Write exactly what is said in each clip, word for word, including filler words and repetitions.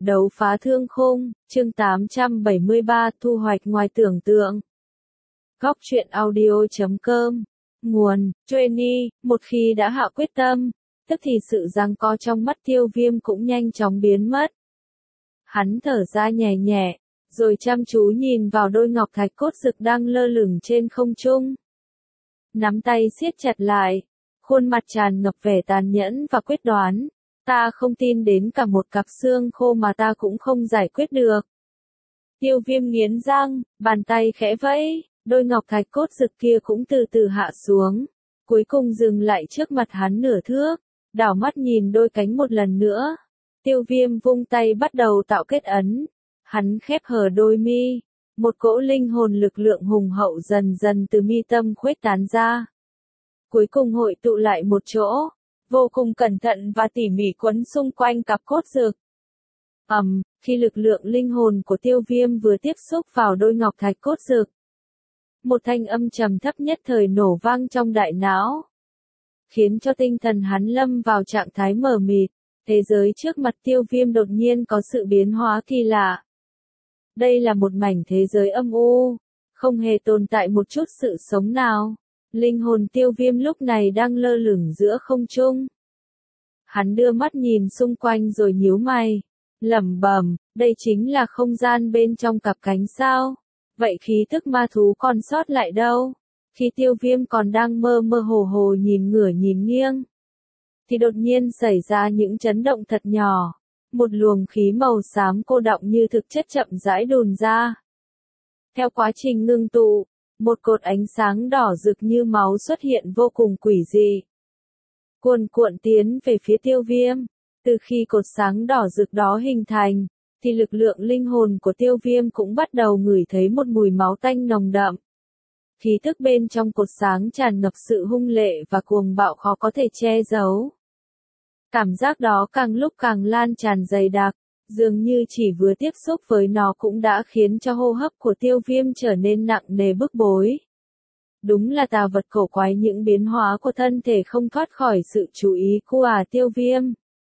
Đấu phá thương khung, chương tám trăm bảy mươi ba, thu hoạch ngoài tưởng tượng. Góc truyện audio chấm com. Nguồn, Trainee, một khi đã hạ quyết tâm, tức thì sự giằng co trong mắt Tiêu Viêm cũng nhanh chóng biến mất. Hắn thở ra nhẹ nhẹ, rồi chăm chú nhìn vào đôi ngọc thạch cốt dực đang lơ lửng trên không trung. Nắm tay siết chặt lại, khuôn mặt tràn ngập vẻ tàn nhẫn và quyết đoán. Ta không tin đến cả một cặp xương khô mà ta cũng không giải quyết được. Tiêu Viêm nghiến răng, bàn tay khẽ vẫy, đôi ngọc thạch cốt dực kia cũng từ từ hạ xuống, cuối cùng dừng lại trước mặt hắn nửa thước, đảo mắt nhìn đôi cánh một lần nữa. Tiêu Viêm vung tay bắt đầu tạo kết ấn, hắn khép hờ đôi mi, một cỗ linh hồn lực lượng hùng hậu dần dần từ mi tâm khuếch tán ra. Cuối cùng hội tụ lại một chỗ, vô cùng cẩn thận và tỉ mỉ quấn xung quanh cặp cốt dực. Ầm, um, khi lực lượng linh hồn của Tiêu Viêm vừa tiếp xúc vào đôi ngọc thạch cốt dực, một thanh âm trầm thấp nhất thời nổ vang trong đại não, khiến cho tinh thần hắn lâm vào trạng thái mờ mịt. Thế giới trước mặt Tiêu Viêm đột nhiên có sự biến hóa kỳ lạ. Đây là một mảnh thế giới âm u, không hề tồn tại một chút sự sống nào. Linh hồn Tiêu Viêm lúc này đang lơ lửng giữa không trung. Hắn đưa mắt nhìn xung quanh rồi nhíu mày, lẩm bẩm, đây chính là không gian bên trong cặp cánh sao? Vậy khí tức ma thú còn sót lại đâu? Khi Tiêu Viêm còn đang mơ mơ hồ hồ nhìn ngửa nhìn nghiêng, thì đột nhiên xảy ra những chấn động thật nhỏ. Một luồng khí màu xám cô đọng như thực chất chậm rãi đùn ra. Theo quá trình ngưng tụ, một cột ánh sáng đỏ rực như máu xuất hiện vô cùng quỷ dị, cuồn cuộn tiến về phía Tiêu Viêm. Từ khi cột sáng đỏ rực đó hình thành, thì lực lượng linh hồn của Tiêu Viêm cũng bắt đầu ngửi thấy một mùi máu tanh nồng đậm. Khí tức bên trong cột sáng tràn ngập sự hung lệ và cuồng bạo khó có thể che giấu. Cảm giác đó càng lúc càng lan tràn dày đặc, dường như chỉ vừa tiếp xúc với nó cũng đã khiến cho hô hấp của Tiêu Viêm trở nên nặng nề bức bối. Đúng là tà vật cổ quái, những biến hóa của thân thể không thoát khỏi sự chú ý của à Tiêu Viêm.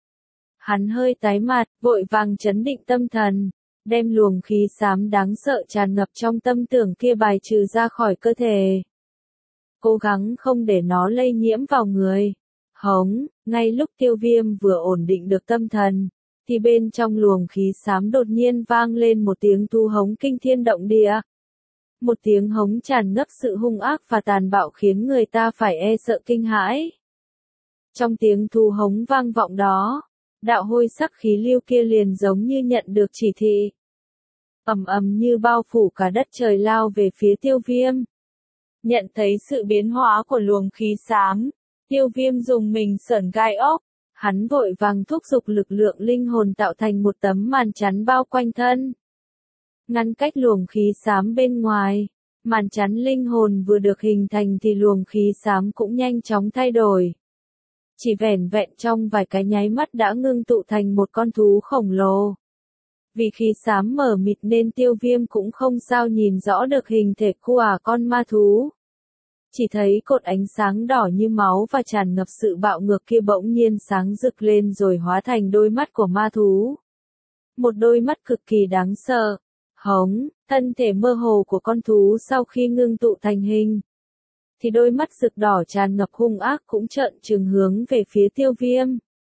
Hắn hơi tái mặt, vội vàng trấn định tâm thần, đem luồng khí xám đáng sợ tràn ngập trong tâm tưởng kia bài trừ ra khỏi cơ thể. Cố gắng không để nó lây nhiễm vào người. Hống, ngay lúc Tiêu Viêm vừa ổn định được tâm thần, thì bên trong luồng khí xám đột nhiên vang lên một tiếng thu hống kinh thiên động địa. Một tiếng hống tràn ngập sự hung ác và tàn bạo khiến người ta phải e sợ kinh hãi. Trong tiếng thu hống vang vọng đó, đạo hôi sắc khí lưu kia liền giống như nhận được chỉ thị. Ầm ầm như bao phủ cả đất trời lao về phía Tiêu Viêm. Nhận thấy sự biến hóa của luồng khí xám, Tiêu Viêm dùng mình sởn gai óc, hắn vội vàng thúc giục lực lượng linh hồn tạo thành một tấm màn chắn bao quanh thân, ngăn cách luồng khí xám bên ngoài. Màn chắn linh hồn vừa được hình thành thì luồng khí xám cũng nhanh chóng thay đổi. Chỉ vẻn vẹn trong vài cái nháy mắt đã ngưng tụ thành một con thú khổng lồ. Vì khí xám mờ mịt nên Tiêu Viêm cũng không sao nhìn rõ được hình thể của con ma thú. Chỉ thấy cột ánh sáng đỏ như máu và tràn ngập sự bạo ngược kia bỗng nhiên sáng rực lên rồi hóa thành đôi mắt của ma thú. Một đôi mắt cực kỳ đáng sợ. Hống, thân thể mơ hồ của con thú sau khi ngưng tụ thành hình, thì đôi mắt rực đỏ tràn ngập hung ác cũng trợn trừng hướng về phía Tiêu Viêm.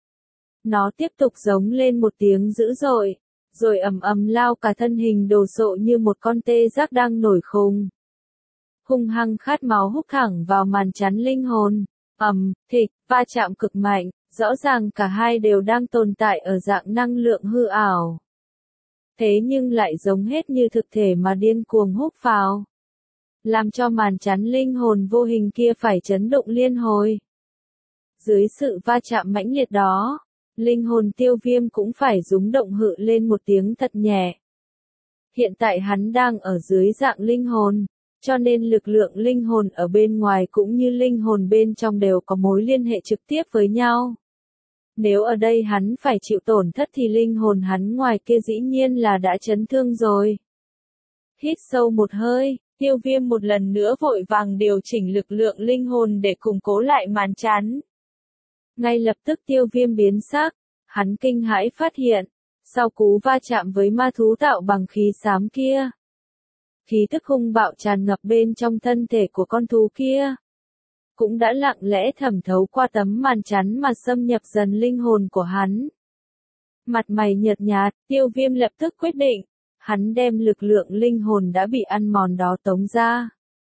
Nó tiếp tục giống lên một tiếng dữ dội, rồi ầm ầm lao cả thân hình đồ sộ như một con tê giác đang nổi khùng. Hung hăng khát máu húc thẳng vào màn chắn linh hồn. Ầm, thịch, va chạm cực mạnh, rõ ràng cả hai đều đang tồn tại ở dạng năng lượng hư ảo. Thế nhưng lại giống hết như thực thể mà điên cuồng húc vào, làm cho màn chắn linh hồn vô hình kia phải chấn động liên hồi. Dưới sự va chạm mãnh liệt đó, linh hồn Tiêu Viêm cũng phải rúng động hự lên một tiếng thật nhẹ. Hiện tại hắn đang ở dưới dạng linh hồn, cho nên lực lượng linh hồn ở bên ngoài cũng như linh hồn bên trong đều có mối liên hệ trực tiếp với nhau. Nếu ở đây hắn phải chịu tổn thất thì linh hồn hắn ngoài kia dĩ nhiên là đã chấn thương rồi. Hít sâu một hơi, Tiêu Viêm một lần nữa vội vàng điều chỉnh lực lượng linh hồn để củng cố lại màn chắn. Ngay lập tức Tiêu Viêm biến sắc, hắn kinh hãi phát hiện, Sau cú va chạm với ma thú tạo bằng khí xám kia, khí tức hung bạo tràn ngập bên trong thân thể của con thú kia, cũng đã lặng lẽ thẩm thấu qua tấm màn chắn mà xâm nhập dần linh hồn của hắn. Mặt mày nhợt nhạt, Tiêu Viêm lập tức quyết định, hắn đem lực lượng linh hồn đã bị ăn mòn đó tống ra.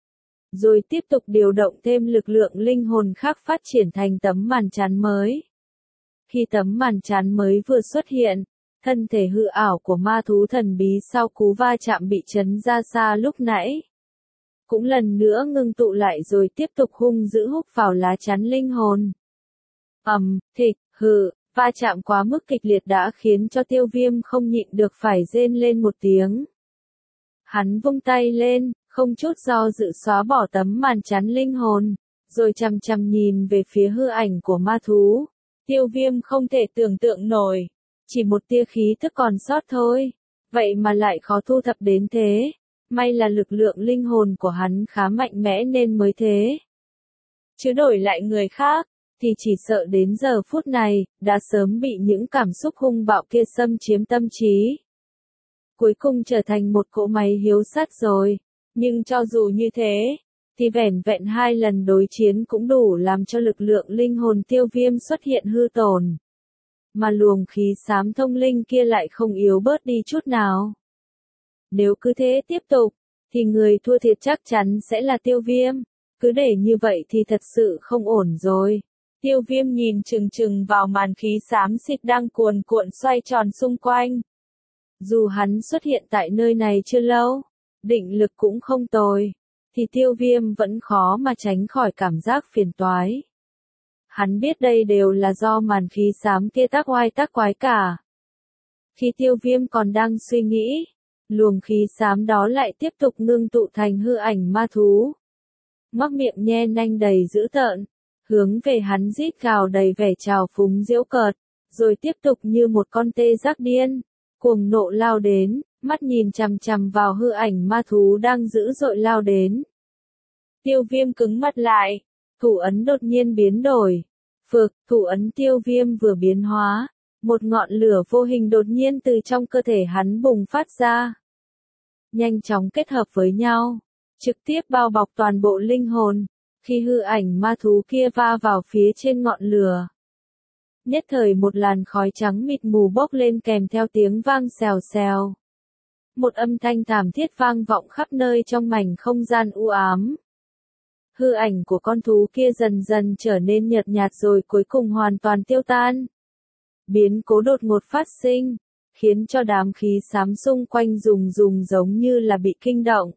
Rồi tiếp tục điều động thêm lực lượng linh hồn khác phát triển thành tấm màn chắn mới. Khi tấm màn chắn mới vừa xuất hiện, thân thể hư ảo của ma thú thần bí sau cú va chạm bị chấn ra xa lúc nãy, cũng lần nữa ngưng tụ lại rồi tiếp tục hung dữ húc vào lá chắn linh hồn. Ầm, thịch, hừ, va chạm quá mức kịch liệt đã khiến cho Tiêu Viêm không nhịn được phải rên lên một tiếng. Hắn vung tay lên, không chút do dự xóa bỏ tấm màn chắn linh hồn, rồi chằm chằm nhìn về phía hư ảnh của ma thú. Tiêu Viêm không thể tưởng tượng nổi, chỉ một tia khí tức còn sót thôi, vậy mà lại khó thu thập đến thế. May là lực lượng linh hồn của hắn khá mạnh mẽ nên mới thế. Chứ đổi lại người khác, thì chỉ sợ đến giờ phút này, đã sớm bị những cảm xúc hung bạo kia xâm chiếm tâm trí. Cuối cùng trở thành một cỗ máy hiếu sát rồi, nhưng cho dù như thế, thì vẻn vẹn hai lần đối chiến cũng đủ làm cho lực lượng linh hồn Tiêu Viêm xuất hiện hư tổn. Mà luồng khí xám thông linh kia lại không yếu bớt đi chút nào. Nếu cứ thế tiếp tục, thì người thua thiệt chắc chắn sẽ là Tiêu Viêm. Cứ để như vậy thì thật sự không ổn rồi. Tiêu Viêm nhìn chừng chừng vào màn khí xám xịt đang cuồn cuộn xoay tròn xung quanh. Dù hắn xuất hiện tại nơi này chưa lâu, định lực cũng không tồi, thì Tiêu Viêm vẫn khó mà tránh khỏi cảm giác phiền toái. Hắn biết đây đều là do màn khí xám kia tác oai tác quái cả. Khi Tiêu Viêm còn đang suy nghĩ, luồng khí xám đó lại tiếp tục ngưng tụ thành hư ảnh ma thú. Ngoác miệng nhe nanh đầy dữ tợn, hướng về hắn rít gào đầy vẻ trào phúng giễu cợt, rồi tiếp tục như một con tê giác điên, cuồng nộ lao đến, mắt nhìn chằm chằm vào hư ảnh ma thú đang dữ dội lao đến. Tiêu Viêm cứng mặt lại, thủ ấn đột nhiên biến đổi. Phược, thủ ấn Tiêu Viêm vừa biến hóa, một ngọn lửa vô hình đột nhiên từ trong cơ thể hắn bùng phát ra. Nhanh chóng kết hợp với nhau, trực tiếp bao bọc toàn bộ linh hồn, khi hư ảnh ma thú kia va vào phía trên ngọn lửa. Nhất thời một làn khói trắng mịt mù bốc lên kèm theo tiếng vang xèo xèo. Một âm thanh thảm thiết vang vọng khắp nơi trong mảnh không gian u ám. Hư ảnh của con thú kia dần dần trở nên nhợt nhạt rồi cuối cùng hoàn toàn tiêu tan. Biến cố đột ngột phát sinh, khiến cho đám khí xám xung quanh rùng rùng giống như là bị kinh động.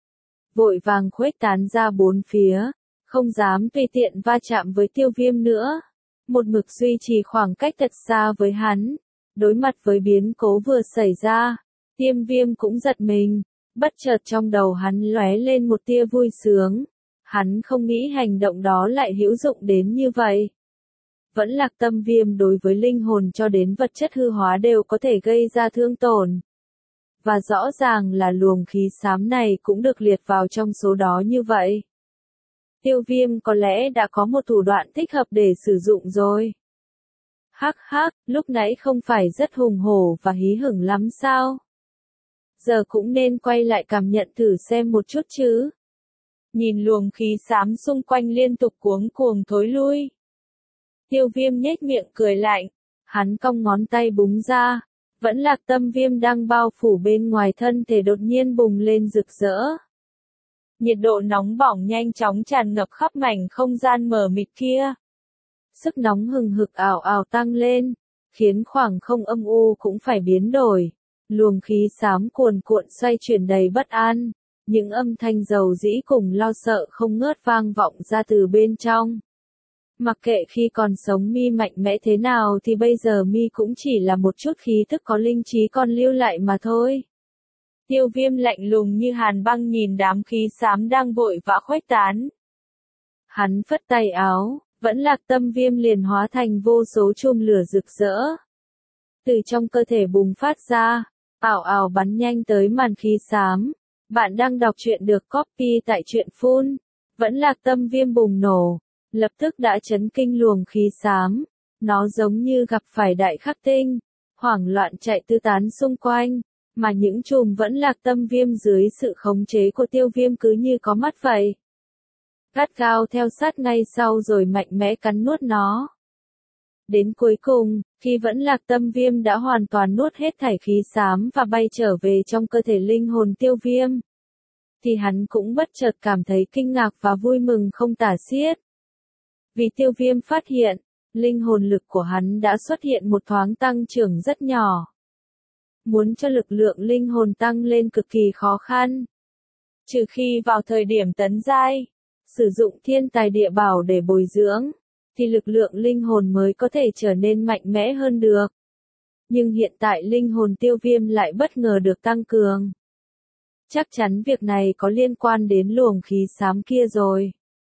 Vội vàng khuếch tán ra bốn phía, không dám tùy tiện va chạm với Tiêu Viêm nữa. Một mực duy trì khoảng cách thật xa với hắn. Đối mặt với biến cố vừa xảy ra, Tiêu Viêm cũng giật mình, bất chợt trong đầu hắn lóe lên một tia vui sướng. Hắn không nghĩ hành động đó lại hữu dụng đến như vậy. Vẫn Lạc Tâm Viêm đối với linh hồn cho đến vật chất hư hóa đều có thể gây ra thương tổn. Và rõ ràng là luồng khí xám này cũng được liệt vào trong số đó như vậy. Tiêu Viêm có lẽ đã có một thủ đoạn thích hợp để sử dụng rồi. Hắc hắc, lúc nãy không phải rất hùng hổ và hí hửng lắm sao? Giờ cũng nên quay lại cảm nhận thử xem một chút chứ. Nhìn luồng khí xám xung quanh liên tục cuống cuồng thối lui. Tiêu Viêm nhếch miệng cười lạnh, hắn cong ngón tay búng ra, Vẫn Lạc Tâm Viêm đang bao phủ bên ngoài thân thể đột nhiên bùng lên rực rỡ. Nhiệt độ nóng bỏng nhanh chóng tràn ngập khắp mảnh không gian mờ mịt kia. Sức nóng hừng hực ảo ảo tăng lên, khiến khoảng không âm u cũng phải biến đổi. Luồng khí xám cuồn cuộn xoay chuyển đầy bất an, những âm thanh dầu dĩ cùng lo sợ không ngớt vang vọng ra từ bên trong. Mặc kệ khi còn sống mi mạnh mẽ thế nào thì bây giờ mi cũng chỉ là một chút khí thức có linh trí còn lưu lại mà thôi. Tiêu Viêm lạnh lùng như hàn băng nhìn đám khí xám đang vội vã khuếch tán. Hắn phất tay áo, Vẫn Lạc Tâm Viêm liền hóa thành vô số chùm lửa rực rỡ. Từ trong cơ thể bùng phát ra, ảo ảo bắn nhanh tới màn khí xám. Bạn đang đọc truyện được copy tại truyện phun. Vẫn Lạc Tâm Viêm bùng nổ, lập tức đã chấn kinh luồng khí xám. Nó giống như gặp phải đại khắc tinh, hoảng loạn chạy tứ tán xung quanh, mà những chùm vẫn lạc tâm viêm dưới sự khống chế của Tiêu Viêm cứ như có mắt vậy. Gắt gao theo sát ngay sau rồi mạnh mẽ cắn nuốt nó. Đến cuối cùng, khi vẫn lạc tâm viêm đã hoàn toàn nuốt hết thảy khí xám và bay trở về trong cơ thể linh hồn Tiêu Viêm, thì hắn cũng bất chợt cảm thấy kinh ngạc và vui mừng không tả xiết. Vì Tiêu Viêm phát hiện, linh hồn lực của hắn đã xuất hiện một thoáng tăng trưởng rất nhỏ. Muốn cho lực lượng linh hồn tăng lên cực kỳ khó khăn. Trừ khi vào thời điểm tấn giai, sử dụng thiên tài địa bảo để bồi dưỡng, thì lực lượng linh hồn mới có thể trở nên mạnh mẽ hơn được. Nhưng hiện tại linh hồn Tiêu Viêm lại bất ngờ được tăng cường. Chắc chắn việc này có liên quan đến luồng khí xám kia rồi.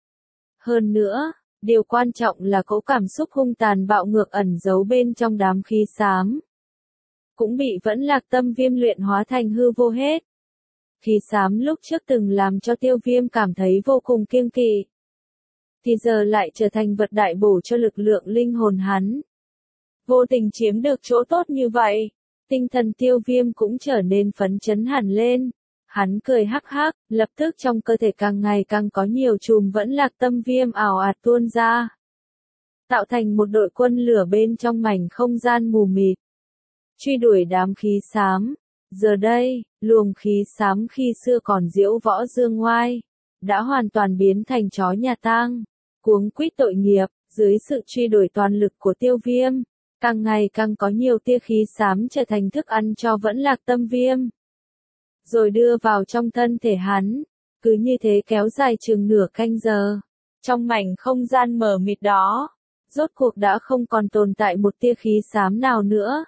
Hơn nữa, điều quan trọng là cỗ cảm xúc hung tàn bạo ngược ẩn giấu bên trong đám khí xám cũng bị vẫn lạc tâm viêm luyện hóa thành hư vô hết. Khí xám lúc trước từng làm cho Tiêu Viêm cảm thấy vô cùng kiêng kỵ, thì giờ lại trở thành vật đại bổ cho lực lượng linh hồn hắn. Vô tình chiếm được chỗ tốt như vậy, tinh thần Tiêu Viêm cũng trở nên phấn chấn hẳn lên. Hắn cười hắc hắc, lập tức trong cơ thể càng ngày càng có nhiều chùm vẫn lạc tâm viêm ảo ạt tuôn ra, tạo thành một đội quân lửa bên trong mảnh không gian mù mịt, truy đuổi đám khí xám. Giờ đây, luồng khí xám khi xưa còn diễu võ dương ngoai, đã hoàn toàn biến thành chó nhà tang, cuống quýt tội nghiệp. Dưới sự truy đuổi toàn lực của Tiêu Viêm, càng ngày càng có nhiều tia khí xám trở thành thức ăn cho vẫn lạc tâm viêm, rồi đưa vào trong thân thể hắn. Cứ như thế kéo dài chừng nửa canh giờ. Trong mảnh không gian mờ mịt đó, rốt cuộc đã không còn tồn tại một tia khí xám nào nữa.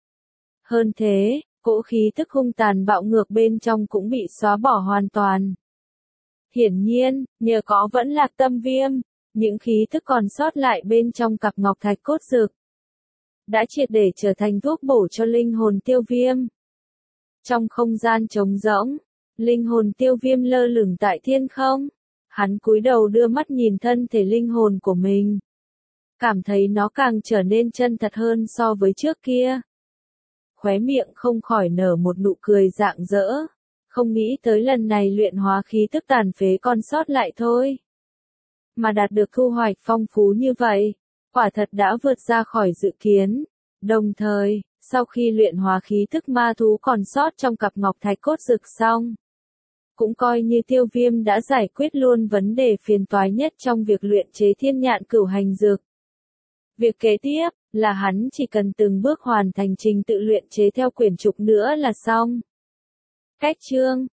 Hơn thế, cỗ khí tức hung tàn bạo ngược bên trong cũng bị xóa bỏ hoàn toàn. Hiển nhiên, nhờ có vẫn lạc tâm viêm, những khí tức còn sót lại bên trong cặp ngọc thạch cốt dược đã triệt để trở thành thuốc bổ cho linh hồn Tiêu Viêm. Trong không gian trống rỗng, linh hồn Tiêu Viêm lơ lửng tại thiên không. Hắn cúi đầu đưa mắt nhìn thân thể linh hồn của mình, cảm thấy nó càng trở nên chân thật hơn so với trước kia. Khóe miệng không khỏi nở một nụ cười rạng rỡ, không nghĩ tới lần này luyện hóa khí tức tàn phế còn sót lại thôi, mà đạt được thu hoạch phong phú như vậy, quả thật đã vượt ra khỏi dự kiến. Đồng thời, sau khi luyện hóa khí tức ma thú còn sót trong cặp ngọc thạch cốt dược xong, cũng coi như Tiêu Viêm đã giải quyết luôn vấn đề phiền toái nhất trong việc luyện chế thiên nhạn cửu hành dược. Việc kế tiếp là hắn chỉ cần từng bước hoàn thành trình tự luyện chế theo quyển trục nữa là xong. Cách chương